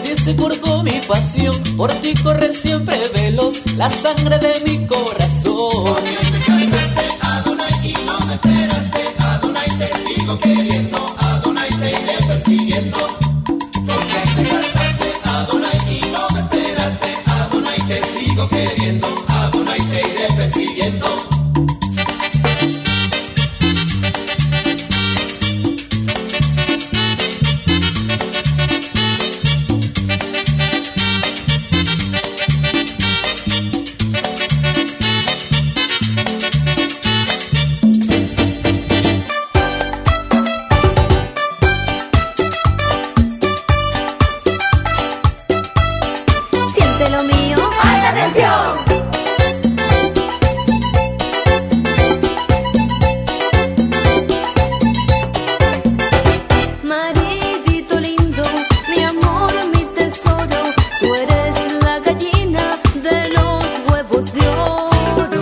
ti se forjó mi pasión, por ti corre siempre veloz la sangre de mi corazón. ¿Por qué te casaste, Adonai, y no me esperaste? Adonai, te sigo queriendo, Adonai, te iré persiguiendo. ¿Por qué te casaste, Adonai, y no me esperaste? Adonai, te sigo queriendo, Adonai, te iré persiguiendo. Lo mío, ¡alta atención! Maridito lindo, mi amor, mi tesoro, tú eres la gallina de los huevos de oro.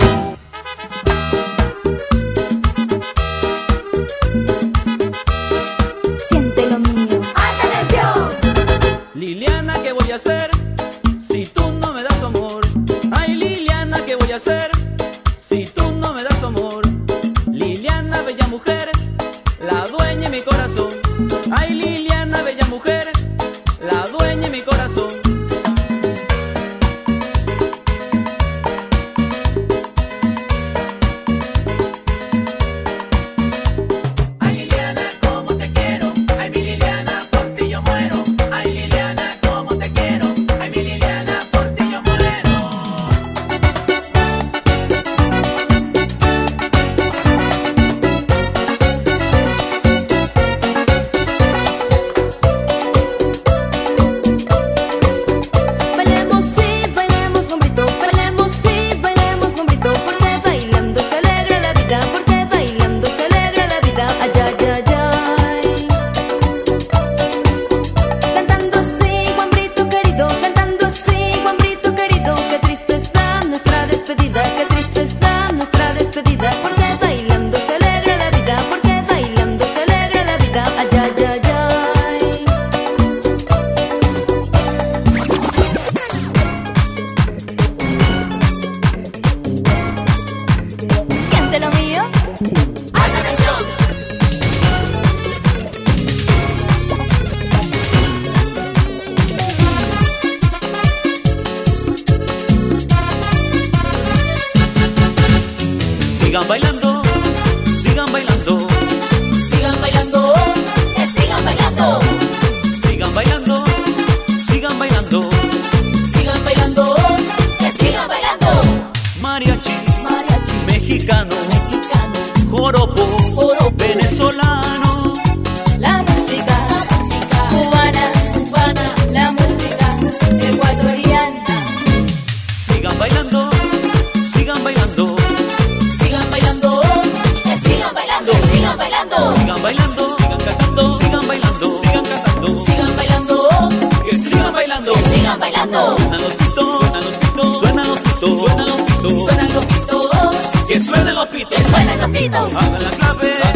Siente lo mío, ¡alta atención! Liliana, ¿qué voy a hacer si tú no me das tu amor? Ay, Liliana, ¿qué voy a hacer si tú no me das tu amor? Liliana, bella mujer, la dueña de mi corazón. Ay, Liliana, bella mujer, la dueña de mi corazón. Ay, Liliana, cómo te quiero. Ay, mi Liliana, por ti yo muero. Ay, Liliana, cómo te quiero. Ay, mi Liliana, por ti yo muero. Bailemos, sí, bailemos, hombrito, bailemos, sí, bailemos, hombrito, porque bailando se alegra la vida, porque bailando se alegra la vida, ay, ay, ay, ay. Cantando así, hombrito querido, cantando así, hombrito querido, qué triste está nuestra despedida, qué triste está nuestra despedida, porque bailando se alegra la vida, porque bailando se alegra la vida, ay, ay, ay, ay. Siente lo mío, ¡alta atención! Sigan bailando, sigan bailando, Sigan bailando, que sigan bailando. sigan bailando, sigan bailando. Sigan bailando, que sigan bailando. Mariachi, Mariachi, mexicano, mexicano, joropo, joropo, venezolano. La música cubana, cubana, la música ecuatoriana. Sigan bailando, sigan bailando, sigan bailando, que sigan bailando, que sigan bailando. sigan bailando, sigan cantando, sigan bailando, sigan cantando, Sigan bailando, que sigan bailando. que sigan bailando. Suenan los pitos, suenan los pitos, suenan los pitos, suenan los pitos, Suenan los pitos, que suenen los pitos. que suenan los pitos. Hagan la clave,